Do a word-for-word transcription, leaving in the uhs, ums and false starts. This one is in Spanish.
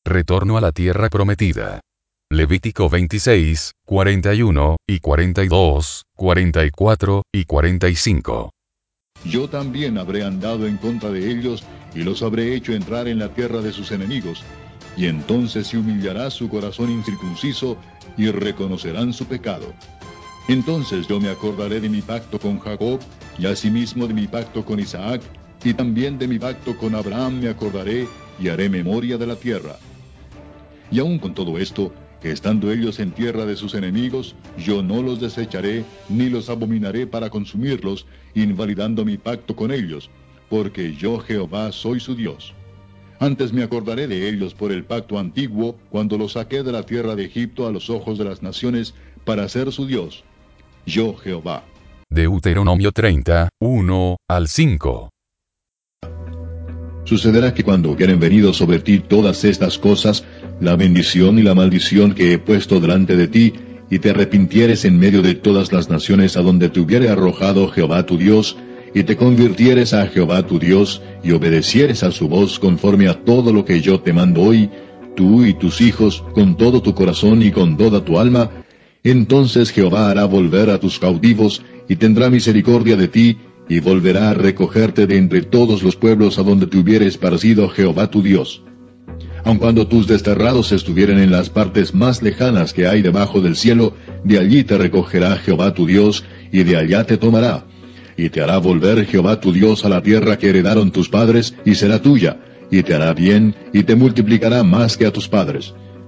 retorno a la tierra prometida. Levítico veintiséis, cuarenta y uno, y cuarenta y dos, cuarenta y cuatro, y cuarenta y cinco. Yo también habré andado en contra de ellos, y los habré hecho entrar en la tierra de sus enemigos, y entonces se humillará su corazón incircunciso, y reconocerán su pecado. Entonces yo me acordaré de mi pacto con Jacob, y asimismo de mi pacto con Isaac, y también de mi pacto con Abraham me acordaré, y haré memoria de la tierra. Y aun con todo esto, estando ellos en tierra de sus enemigos, yo no los desecharé, ni los abominaré para consumirlos, invalidando mi pacto con ellos, porque yo Jehová soy su Dios. Antes me acordaré de ellos por el pacto antiguo, cuando los saqué de la tierra de Egipto a los ojos de las naciones, para ser su Dios. Yo Jehová. Deuteronomio treinta, uno al cinco. Sucederá que cuando hubieren venido sobre ti todas estas cosas, la bendición y la maldición que he puesto delante de ti, y te arrepintieres en medio de todas las naciones a donde te hubiere arrojado Jehová tu Dios, y te convirtieres a Jehová tu Dios, y obedecieres a su voz conforme a todo lo que yo te mando hoy, tú y tus hijos, con todo tu corazón y con toda tu alma, entonces Jehová hará volver a tus cautivos, y tendrá misericordia de ti, y volverá a recogerte de entre todos los pueblos a donde te hubiere esparcido Jehová tu Dios. Aun cuando tus desterrados estuvieren en las partes más lejanas que hay debajo del cielo, de allí te recogerá Jehová tu Dios, y de allá te tomará. Y te hará volver Jehová tu Dios a la tierra que heredaron tus padres, y será tuya, y te hará bien, y te multiplicará más que a tus padres.